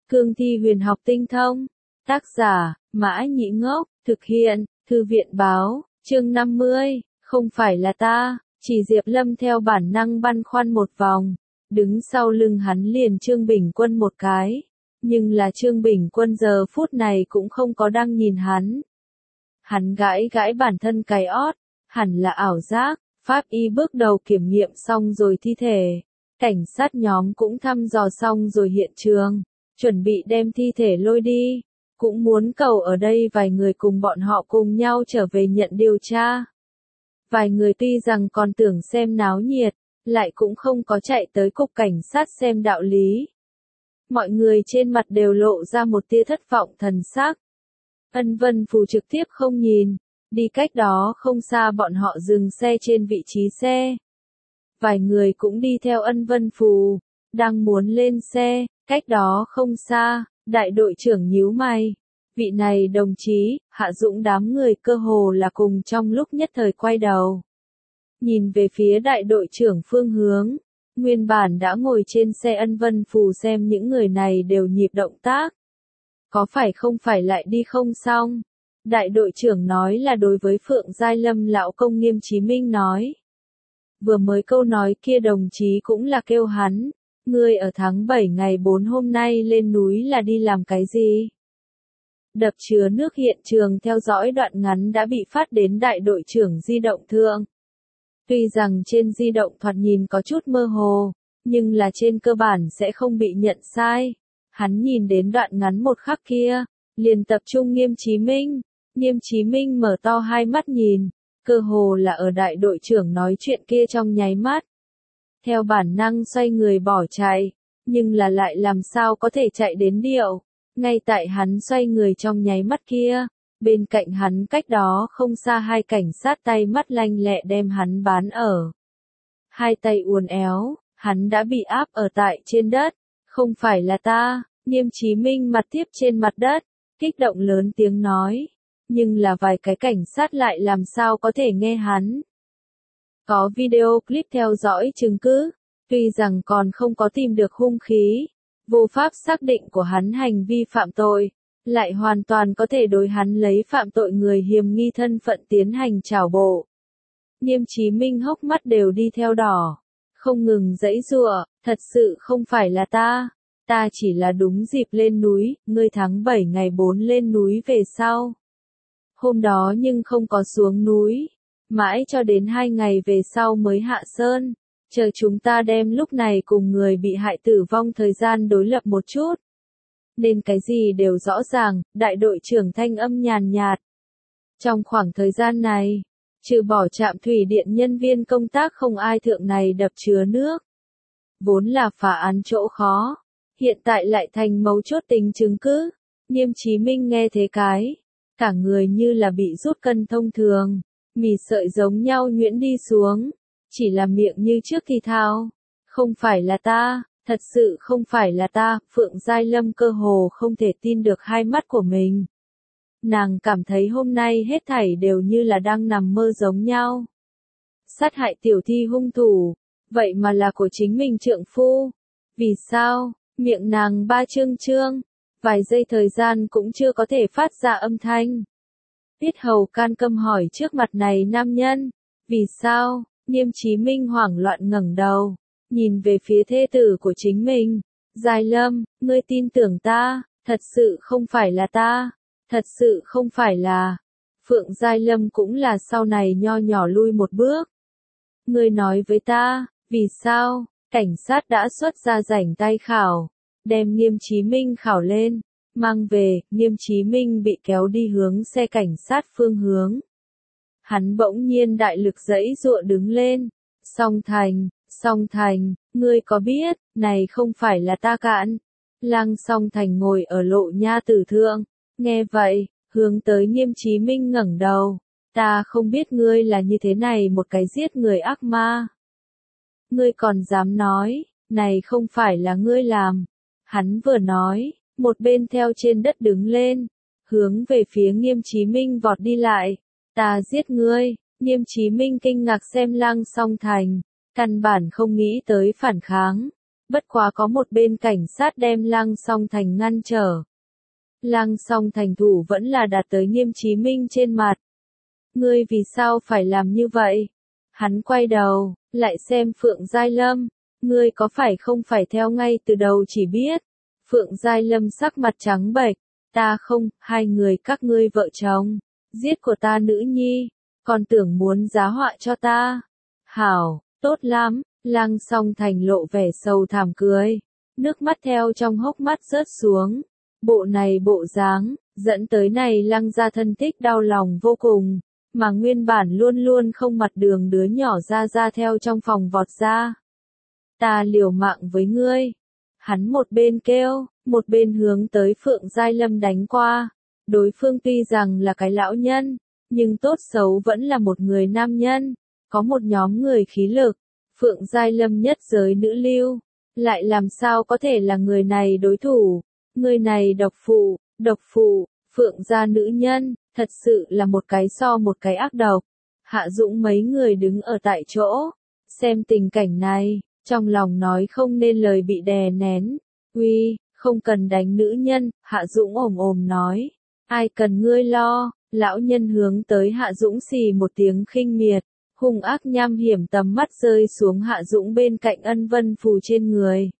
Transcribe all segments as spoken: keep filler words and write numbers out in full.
Cương thi huyền học tinh thông. Tác giả, Mã Nhĩ Ngốc, thực hiện, Thư viện báo, chương năm mươi, không phải là ta, chỉ Diệp Lâm theo bản năng băn khoăn một vòng, đứng sau lưng hắn liền Trương Bình Quân một cái, nhưng là Trương Bình Quân giờ phút này cũng không có đang nhìn hắn. Hắn gãi gãi bản thân cái ót, hẳn là ảo giác, pháp y bước đầu kiểm nghiệm xong rồi thi thể, cảnh sát nhóm cũng thăm dò xong rồi hiện trường, chuẩn bị đem thi thể lôi đi, cũng muốn cầu ở đây vài người cùng bọn họ cùng nhau trở về nhận điều tra. Vài người tuy rằng còn tưởng xem náo nhiệt, lại cũng không có chạy tới cục cảnh sát xem đạo lý. Mọi người trên mặt đều lộ ra một tia thất vọng thần sắc. Ân Vân Phù trực tiếp không nhìn, đi cách đó không xa bọn họ dừng xe trên vị trí xe. Vài người cũng đi theo Ân Vân Phù, đang muốn lên xe, cách đó không xa, đại đội trưởng nhíu mày. Vị này đồng chí, Hạ Dũng đám người cơ hồ là cùng trong lúc nhất thời quay đầu. Nhìn về phía đại đội trưởng phương hướng, nguyên bản đã ngồi trên xe Ân Vân Phù xem những người này đều nhịp động tác. Có phải không phải lại đi không xong? Đại đội trưởng nói là đối với Phượng Giai Lâm lão công Nghiêm Chí Minh nói. Vừa mới câu nói kia đồng chí cũng là kêu hắn, ngươi ở tháng bảy ngày bốn hôm nay lên núi là đi làm cái gì? Đập chứa nước hiện trường theo dõi đoạn ngắn đã bị phát đến đại đội trưởng di động thượng. Tuy rằng trên di động thoạt nhìn có chút mơ hồ, nhưng là trên cơ bản sẽ không bị nhận sai. Hắn nhìn đến đoạn ngắn một khắc kia, liền tập trung Nghiêm Chí Minh. Nghiêm Chí Minh mở to hai mắt nhìn, cơ hồ là ở đại đội trưởng nói chuyện kia trong nháy mắt. Theo bản năng xoay người bỏ chạy, nhưng là lại làm sao có thể chạy đến điệu. Ngay tại hắn xoay người trong nháy mắt kia, bên cạnh hắn cách đó không xa hai cảnh sát tay mắt lanh lẹ đem hắn bán ở. Hai tay uốn éo, hắn đã bị áp ở tại trên đất, không phải là ta, Nghiêm Chí Minh mặt tiếp trên mặt đất, kích động lớn tiếng nói, nhưng là vài cái cảnh sát lại làm sao có thể nghe hắn. Có video clip theo dõi chứng cứ, tuy rằng còn không có tìm được hung khí, vô pháp xác định của hắn hành vi phạm tội, lại hoàn toàn có thể đối hắn lấy phạm tội người hiểm nghi thân phận tiến hành trảo bộ. Nghiêm Chí Minh hốc mắt đều đi theo đỏ, không ngừng giãy giụa, thật sự không phải là ta, ta chỉ là đúng dịp lên núi, ngươi tháng bảy ngày bốn lên núi về sau. Hôm đó nhưng không có xuống núi, mãi cho đến hai ngày về sau mới hạ sơn. Chờ chúng ta đem lúc này cùng người bị hại tử vong thời gian đối lập một chút. Nên cái gì đều rõ ràng, đại đội trưởng thanh âm nhàn nhạt. Trong khoảng thời gian này, trừ bỏ trạm thủy điện nhân viên công tác không ai thượng này đập chứa nước. Vốn là phá án chỗ khó, hiện tại lại thành mấu chốt tính chứng cứ. Nghiêm Chí Minh nghe thế cái, cả người như là bị rút cân thông thường, mì sợi giống nhau nhuyễn đi xuống. Chỉ là miệng như trước thì thao, không phải là ta, thật sự không phải là ta, Phượng Giai Lâm cơ hồ không thể tin được hai mắt của mình. Nàng cảm thấy hôm nay hết thảy đều như là đang nằm mơ giống nhau. Sát hại tiểu thi hung thủ, vậy mà là của chính mình trượng phu. Vì sao, miệng nàng ba trương trương, vài giây thời gian cũng chưa có thể phát ra âm thanh. Tiết Hầu can câm hỏi trước mặt này nam nhân, vì sao? Nghiêm Chí Minh hoảng loạn ngẩng đầu, nhìn về phía thê tử của chính mình. Giai Lâm, ngươi tin tưởng ta, thật sự không phải là ta, thật sự không phải là. Phượng Giai Lâm cũng là sau này nho nhỏ lui một bước. Ngươi nói với ta, vì sao, cảnh sát đã xuất ra rảnh tay khảo, đem Nghiêm Chí Minh khảo lên, mang về, Nghiêm Chí Minh bị kéo đi hướng xe cảnh sát phương hướng. Hắn bỗng nhiên đại lực giãy giụa đứng lên. Song Thành, Song Thành, ngươi có biết, này không phải là ta cạn. Lăng Song Thành ngồi ở lộ nha tử thượng, nghe vậy, hướng tới Nghiêm Chí Minh ngẩng đầu. Ta không biết ngươi là như thế này một cái giết người ác ma. Ngươi còn dám nói, này không phải là ngươi làm. Hắn vừa nói, một bên theo trên đất đứng lên, hướng về phía Nghiêm Chí Minh vọt đi lại. Ta giết ngươi, Nghiêm Chí Minh kinh ngạc xem Lăng Song Thành, căn bản không nghĩ tới phản kháng. bất quá có một bên cảnh sát đem Lăng Song Thành ngăn trở. Lăng Song Thành thủ vẫn là đạt tới Nghiêm Chí Minh trên mặt. Ngươi vì sao phải làm như vậy? Hắn quay đầu, lại xem Phượng Giai Lâm. Ngươi có phải không phải theo ngay từ đầu chỉ biết. Phượng Giai Lâm sắc mặt trắng bệch. Ta không, hai người các ngươi vợ chồng. Giết của ta nữ nhi. Còn tưởng muốn giá họa cho ta. Hảo, tốt lắm. Lăng Song Thành lộ vẻ sầu thảm cười. Nước mắt theo trong hốc mắt rớt xuống. Bộ này bộ dáng, dẫn tới này Lăng gia thân thích đau lòng vô cùng. Mà nguyên bản luôn luôn không mặt đường đứa nhỏ ra ra theo trong phòng vọt ra. Ta liều mạng với ngươi. Hắn một bên kêu, một bên hướng tới Phượng Giai Lâm đánh qua. Đối phương tuy rằng là cái lão nhân, nhưng tốt xấu vẫn là một người nam nhân, có một nhóm người khí lực. Phượng Giai Lâm nhất giới nữ lưu, lại làm sao có thể là người này đối thủ. Người này độc phụ, độc phụ, Phượng gia nữ nhân, thật sự là một cái so một cái ác độc. Hạ Dũng mấy người đứng ở tại chỗ, xem tình cảnh này, trong lòng nói không nên lời bị đè nén. Uy, không cần đánh nữ nhân, Hạ Dũng ồm ồm nói. Ai cần ngươi lo, lão nhân hướng tới Hạ Dũng xì một tiếng khinh miệt, hung ác nham hiểm tầm mắt rơi xuống Hạ Dũng bên cạnh Ân Vân Phù trên người.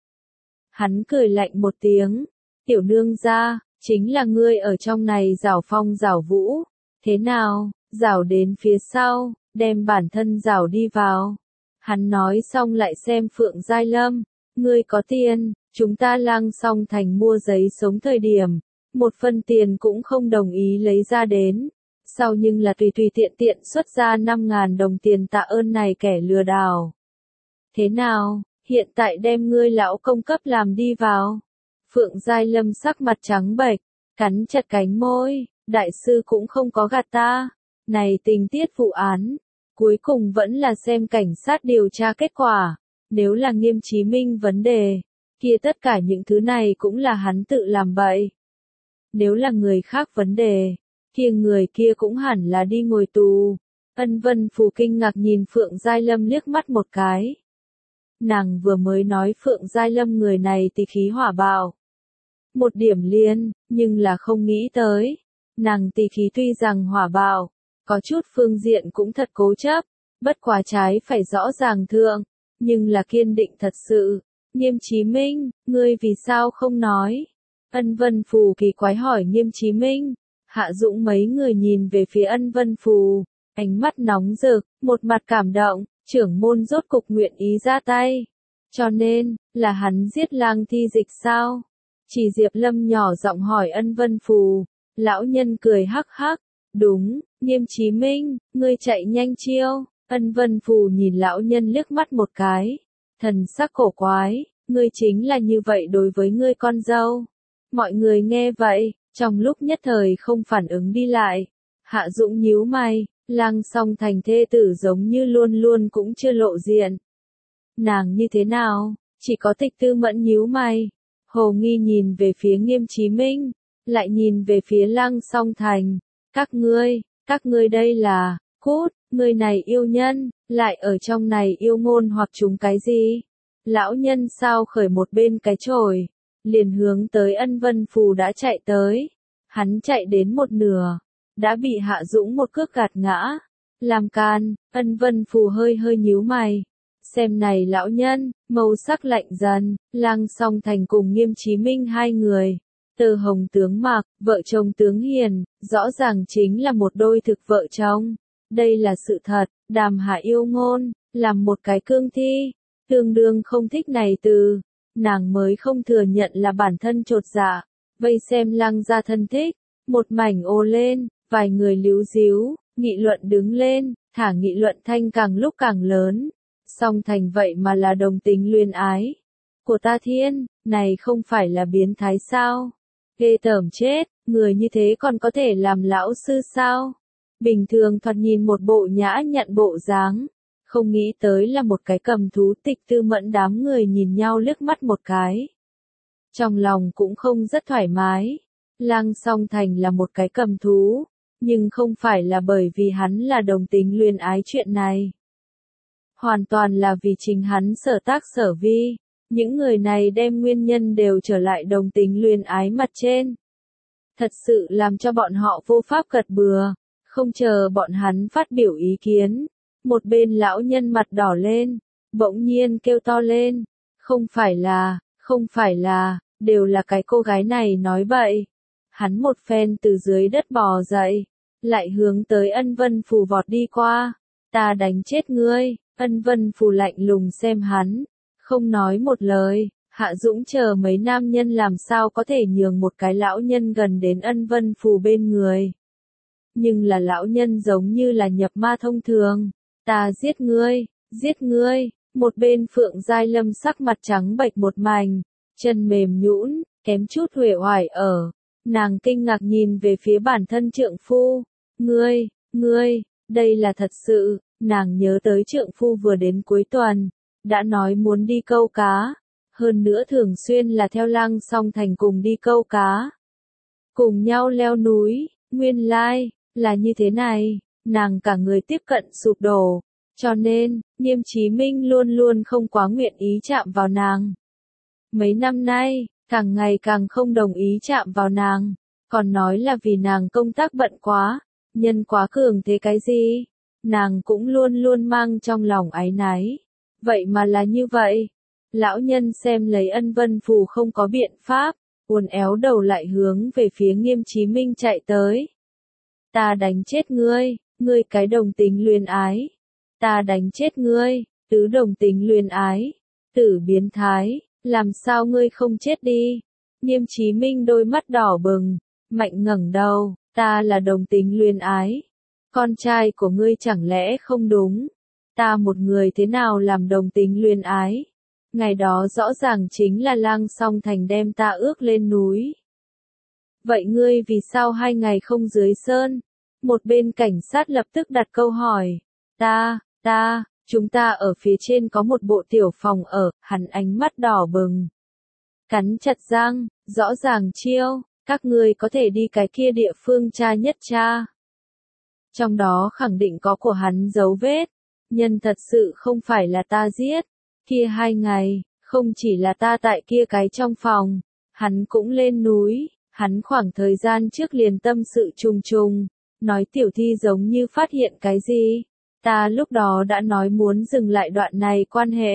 Hắn cười lạnh một tiếng, tiểu nương gia, chính là ngươi ở trong này giảo phong giảo vũ, thế nào, giảo đến phía sau, đem bản thân giảo đi vào. Hắn nói xong lại xem Phượng Giai Lâm, ngươi có tiền, chúng ta Lăng Song Thành mua giấy sống thời điểm, một phân tiền cũng không đồng ý lấy ra đến, sau nhưng là tùy tùy tiện tiện xuất ra năm ngàn đồng tiền tạ ơn này kẻ lừa đảo. Thế nào, hiện tại đem ngươi lão công cấp làm đi vào. Phượng Giai Lâm sắc mặt trắng bệch, cắn chặt cánh môi, đại sư cũng không có gạt ta, này tình tiết vụ án, cuối cùng vẫn là xem cảnh sát điều tra kết quả, nếu là Nghiêm Chí Minh vấn đề, kia tất cả những thứ này cũng là hắn tự làm bậy. Nếu là người khác vấn đề, kia người kia cũng hẳn là đi ngồi tù. Ân Vân Phù kinh ngạc nhìn Phượng Giai Lâm liếc mắt một cái. Nàng vừa mới nói Phượng Giai Lâm người này tỳ khí hỏa bạo. Một điểm liên, nhưng là không nghĩ tới. Nàng tỳ khí tuy rằng hỏa bạo, có chút phương diện cũng thật cố chấp, bất quá trái phải rõ ràng thượng, nhưng là kiên định thật sự. Nghiêm Chí Minh, ngươi vì sao không nói? Ân Vân Phù kỳ quái hỏi Nghiêm Chí Minh. Hạ Dũng mấy người nhìn về phía Ân Vân Phù, ánh mắt nóng rực, một mặt cảm động, trưởng môn rốt cục nguyện ý ra tay. Cho nên, là hắn giết Lang Thi Dịch sao? Chỉ Diệp Lâm nhỏ giọng hỏi Ân Vân Phù, lão nhân cười hắc hắc, đúng, Nghiêm Chí Minh, ngươi chạy nhanh chiêu. Ân Vân Phù nhìn lão nhân liếc mắt một cái, thần sắc cổ quái, ngươi chính là như vậy đối với ngươi con dâu. Mọi người nghe vậy, trong lúc nhất thời không phản ứng đi lại. Hạ Dũng nhíu mày, Lăng Song Thành thê tử giống như luôn luôn cũng chưa lộ diện. Nàng như thế nào? Chỉ có Tịch Tư Mẫn nhíu mày. Hồ nghi nhìn về phía Nghiêm Chí Minh, lại nhìn về phía Lăng Song Thành. Các ngươi, các ngươi đây là, cút, người này yêu nhân, lại ở trong này yêu ngôn hoặc chúng cái gì? Lão nhân sao khởi một bên cái chổi, liền hướng tới Ân Vân Phù đã chạy tới. Hắn chạy đến một nửa, đã bị Hạ Dũng một cước gạt ngã. Làm can, Ân Vân Phù hơi hơi nhíu mày. Xem này lão nhân, màu sắc lạnh dần, Lăng Song Thành cùng Nghiêm Chí Minh hai người. Từ hồng tướng Mạc, vợ chồng tướng Hiền, rõ ràng chính là một đôi thực vợ chồng. Đây là sự thật, Đàm Hạ yêu ngôn, làm một cái cương thi, tương đương không thích này từ. Nàng mới không thừa nhận là bản thân trột dạ, vây xem Lăng gia thân thích, một mảnh ồ lên, vài người líu díu, nghị luận đứng lên, thả nghị luận thanh càng lúc càng lớn. Song Thành vậy mà là đồng tính luyến ái. Của ta thiên, này không phải là biến thái sao? Ghê tởm chết, người như thế còn có thể làm lão sư sao? Bình thường thoạt nhìn một bộ nhã nhặn bộ dáng. Không nghĩ tới là một cái cầm thú. Tịch Tư Mẫn đám người nhìn nhau liếc mắt một cái. Trong lòng cũng không rất thoải mái. Lăng Song Thành là một cái cầm thú, nhưng không phải là bởi vì hắn là đồng tính luyến ái chuyện này. Hoàn toàn là vì chính hắn sở tác sở vi. Những người này đem nguyên nhân đều trở lại đồng tính luyến ái mặt trên. Thật sự làm cho bọn họ vô pháp gật bừa, không chờ bọn hắn phát biểu ý kiến. Một bên lão nhân mặt đỏ lên, bỗng nhiên kêu to lên, không phải là, không phải là, đều là cái cô gái này nói bậy. Hắn một phen từ dưới đất bò dậy, lại hướng tới Ân Vân Phù vọt đi qua. Ta đánh chết ngươi. Ân Vân Phù lạnh lùng xem hắn, không nói một lời. Hạ Dũng chờ mấy nam nhân làm sao có thể nhường một cái lão nhân gần đến Ân Vân Phù bên người. Nhưng là lão nhân giống như là nhập ma thông thường. Ta giết ngươi, giết ngươi. Một bên Phượng Giai Lâm sắc mặt trắng bệch một mảnh, chân mềm nhũn, kém chút uể oải ở. Nàng kinh ngạc nhìn về phía bản thân trượng phu. Ngươi, ngươi, đây là thật sự. Nàng nhớ tới trượng phu vừa đến cuối tuần, đã nói muốn đi câu cá. Hơn nữa thường xuyên là theo Lăng Song Thành cùng đi câu cá. Cùng nhau leo núi, nguyên lai, like, là như thế này, nàng cả người tiếp cận sụp đổ. Cho nên, Nghiêm Chí Minh luôn luôn không quá nguyện ý chạm vào nàng. Mấy năm nay, càng ngày càng không đồng ý chạm vào nàng, còn nói là vì nàng công tác bận quá, nhân quá cường thế cái gì, nàng cũng luôn luôn mang trong lòng áy náy. Vậy mà là như vậy. Lão nhân xem lấy Ân Vân Phù không có biện pháp, uốn éo đầu lại hướng về phía Nghiêm Chí Minh chạy tới. Ta đánh chết ngươi, ngươi cái đồng tính luyến ái. Ta đánh chết ngươi, tứ đồng tính luyến ái. Tử biến thái, làm sao ngươi không chết đi? Nghiêm Chí Minh đôi mắt đỏ bừng, mạnh ngẩng đầu, ta là đồng tính luyến ái. Con trai của ngươi chẳng lẽ không đúng? Ta một người thế nào làm đồng tính luyến ái? Ngày đó rõ ràng chính là Lăng Song Thành đem ta ước lên núi. Vậy ngươi vì sao hai ngày không dưới sơn? Một bên cảnh sát lập tức đặt câu hỏi. Ta, ta, chúng ta ở phía trên có một bộ tiểu phòng ở, hắn ánh mắt đỏ bừng. Cắn chặt răng, rõ ràng chiêu, các ngươi có thể đi cái kia địa phương tra nhất tra. Trong đó khẳng định có của hắn dấu vết. Nhân thật sự không phải là ta giết. Kia hai ngày, không chỉ là ta tại kia cái trong phòng, hắn cũng lên núi, hắn khoảng thời gian trước liền tâm sự trùng trùng, nói tiểu thi giống như phát hiện cái gì. Ta lúc đó đã nói muốn dừng lại đoạn này quan hệ.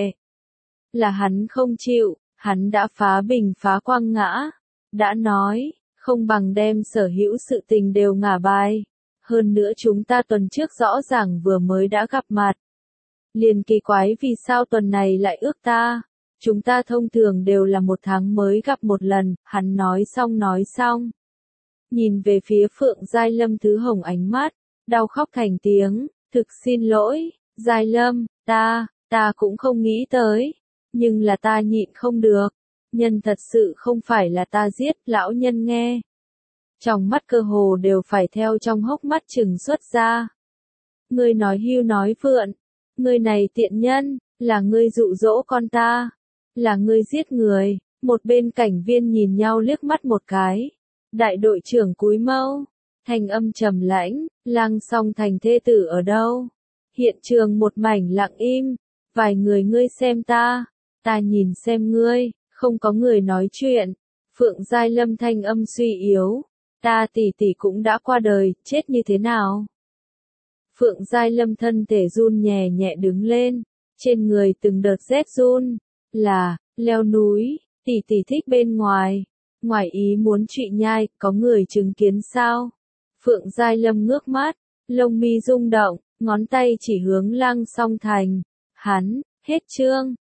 Là hắn không chịu, hắn đã phá bình phá quang ngã, đã nói, không bằng đem sở hữu sự tình đều ngả bài. Hơn nữa chúng ta tuần trước rõ ràng vừa mới đã gặp mặt. Liền kỳ quái vì sao tuần này lại ước ta. Chúng ta thông thường đều là một tháng mới gặp một lần, hắn nói xong nói xong. Nhìn về phía Phượng Giai Lâm Thứ Hồng ánh mắt, đau khóc thành tiếng, thực xin lỗi, Giai Lâm, ta, ta cũng không nghĩ tới, nhưng là ta nhịn không được, nhân thật sự không phải là ta giết, lão nhân nghe. Trong mắt cơ hồ đều phải theo trong hốc mắt trừng xuất ra. Ngươi nói hưu nói vượn. Ngươi này tiện nhân, là ngươi dụ dỗ con ta, là ngươi giết người. Một bên cảnh viên nhìn nhau liếc mắt một cái. Đại đội trưởng cúi mâu, thanh âm trầm lãnh, Lăng Song Thành thê tử ở đâu? Hiện trường một mảnh lặng im, vài người ngươi xem ta, ta nhìn xem ngươi, không có người nói chuyện. Phượng Giai Lâm thanh âm suy yếu, ta tỷ tỷ cũng đã qua đời, chết như thế nào? Phượng Giai Lâm thân thể run nhẹ nhẹ đứng lên, trên người từng đợt rét run, là, leo núi, tỷ tỷ thích bên ngoài, ngoài ý muốn trụy nhai, có người chứng kiến sao? Phượng Giai Lâm ngước mắt, lông mi rung động, ngón tay chỉ hướng Lăng Song Thành, hắn, hết chương.